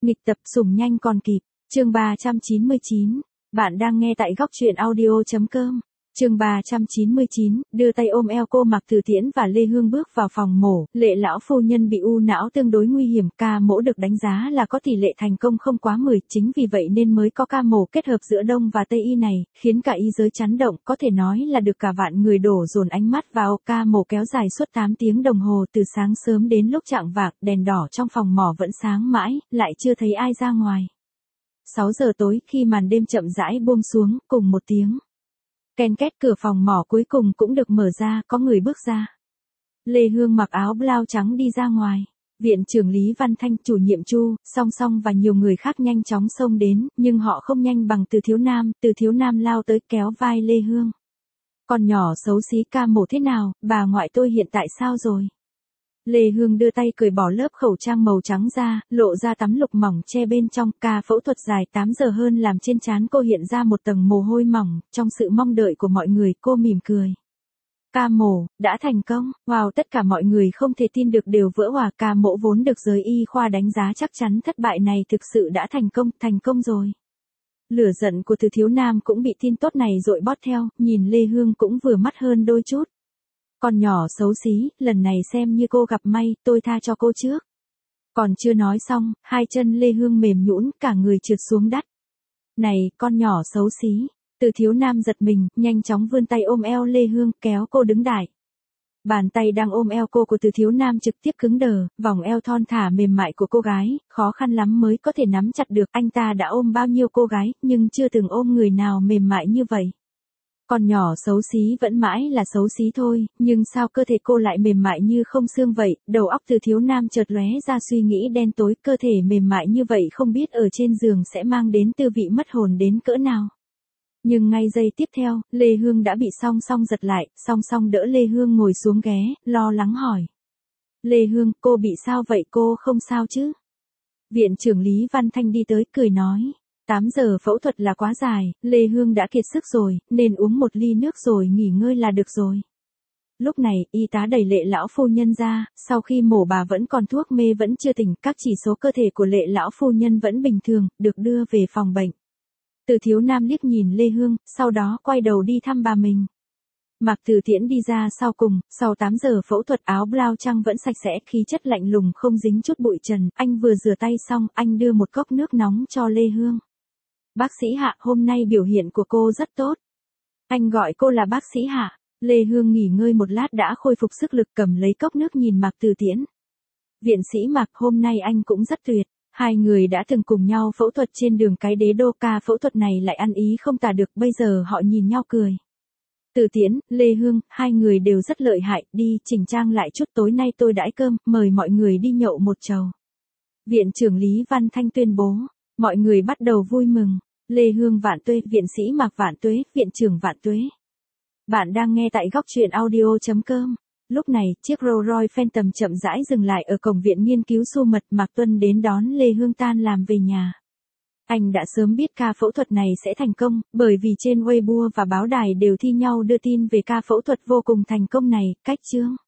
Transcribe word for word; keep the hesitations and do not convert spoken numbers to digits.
Nghịch tập sủng nhanh còn kịp, chương ba trăm chín mươi chín. Bạn đang nghe tại góc truyện audio chấm com. Chương ba trăm chín mươi chín, đưa tay ôm eo cô Mạc Từ Thiển và Lê Hương bước vào phòng mổ, Lệ lão phu nhân bị u não tương đối nguy hiểm, ca mổ được đánh giá là có tỷ lệ thành công không quá mười, chính vì vậy nên mới có ca mổ kết hợp giữa Đông và Tây y này, khiến cả y giới chấn động, có thể nói là được cả vạn người đổ dồn ánh mắt vào. Ca mổ kéo dài suốt tám tiếng đồng hồ, từ sáng sớm đến lúc chạng vạng, đèn đỏ trong phòng mổ vẫn sáng mãi, lại chưa thấy ai ra ngoài. sáu giờ tối, khi màn đêm chậm rãi buông xuống, cùng một tiếng ken két, cửa phòng mổ cuối cùng cũng được mở ra, có người bước ra. Lê Hương mặc áo blau trắng đi ra ngoài. Viện trưởng Lý Văn Thanh, chủ nhiệm Chu, Song Song và nhiều người khác nhanh chóng xông đến, nhưng họ không nhanh bằng Từ Thiếu Nam. Từ Thiếu Nam lao tới kéo vai Lê Hương. Con nhỏ xấu xí, ca mổ thế nào, bà ngoại tôi hiện tại sao rồi? Lê Hương đưa tay cởi bỏ lớp khẩu trang màu trắng ra, lộ ra tấm lục mỏng che bên trong. Ca phẫu thuật dài tám giờ hơn làm trên trán cô hiện ra một tầng mồ hôi mỏng, trong sự mong đợi của mọi người, cô mỉm cười. Ca mổ, đã thành công, wow, tất cả mọi người không thể tin được đều vỡ òa. Ca mổ vốn được giới y khoa đánh giá chắc chắn thất bại này thực sự đã thành công, thành công rồi. Lửa giận của Từ Thiếu Nam cũng bị tin tốt này dội bót theo, nhìn Lê Hương cũng vừa mắt hơn đôi chút. Con nhỏ xấu xí, lần này xem như cô gặp may, tôi tha cho cô trước. Còn chưa nói xong, hai chân Lê Hương mềm nhũn, cả người trượt xuống đất. Này, con nhỏ xấu xí. Từ Thiếu Nam giật mình, nhanh chóng vươn tay ôm eo Lê Hương, kéo cô đứng dậy. Bàn tay đang ôm eo cô của Từ Thiếu Nam trực tiếp cứng đờ, vòng eo thon thả mềm mại của cô gái, khó khăn lắm mới có thể nắm chặt được. Anh ta đã ôm bao nhiêu cô gái, nhưng chưa từng ôm người nào mềm mại như vậy. Con nhỏ xấu xí vẫn mãi là xấu xí thôi, nhưng sao cơ thể cô lại mềm mại như không xương vậy? Đầu óc Từ Thiếu Nam chợt lóe ra suy nghĩ đen tối, cơ thể mềm mại như vậy không biết ở trên giường sẽ mang đến tư vị mất hồn đến cỡ nào. Nhưng ngay giây tiếp theo, Lê Hương đã bị Song Song giật lại, Song Song đỡ Lê Hương ngồi xuống ghế, lo lắng hỏi. Lê Hương, cô bị sao vậy, cô không sao chứ? Viện trưởng Lý Văn Thanh đi tới, cười nói. tám giờ phẫu thuật là quá dài, Lê Hương đã kiệt sức rồi, nên uống một ly nước rồi nghỉ ngơi là được rồi. Lúc này, y tá đẩy Lệ lão phu nhân ra, sau khi mổ bà vẫn còn thuốc mê vẫn chưa tỉnh, các chỉ số cơ thể của Lệ lão phu nhân vẫn bình thường, được đưa về phòng bệnh. Từ Thiếu Nam liếc nhìn Lê Hương, sau đó quay đầu đi thăm bà mình. Mạc Từ Thiển đi ra sau cùng, sau tám giờ phẫu thuật, áo blau trắng vẫn sạch sẽ, khí chất lạnh lùng không dính chút bụi trần. Anh vừa rửa tay xong, anh đưa một cốc nước nóng cho Lê Hương. Bác sĩ Hạ, hôm nay biểu hiện của cô rất tốt. Anh gọi cô là bác sĩ Hạ. Lê Hương nghỉ ngơi một lát đã khôi phục sức lực, cầm lấy cốc nước nhìn Mạc Từ Thiển. Viện sĩ Mạc, hôm nay anh cũng rất tuyệt. Hai người đã từng cùng nhau phẫu thuật trên đường cái Đế Đô, ca phẫu thuật này lại ăn ý không tả được, bây giờ họ nhìn nhau cười. Từ Thiển, Lê Hương, hai người đều rất lợi hại, đi, chỉnh trang lại chút, tối nay tôi đãi cơm, mời mọi người đi nhậu một chầu. Viện trưởng Lý Văn Thanh tuyên bố, mọi người bắt đầu vui mừng. Lê Hương vạn tuế, viện sĩ Mạc vạn tuế, viện trưởng vạn tuế. Bạn đang nghe tại góc truyện audio chấm com. Lúc này, chiếc Rolls Royce Phantom chậm rãi dừng lại ở cổng viện nghiên cứu Su Mật. Mạc Tuân đến đón Lê Hương tan làm về nhà. Anh đã sớm biết ca phẫu thuật này sẽ thành công, bởi vì trên Weibo và báo đài đều thi nhau đưa tin về ca phẫu thuật vô cùng thành công này. Cách chương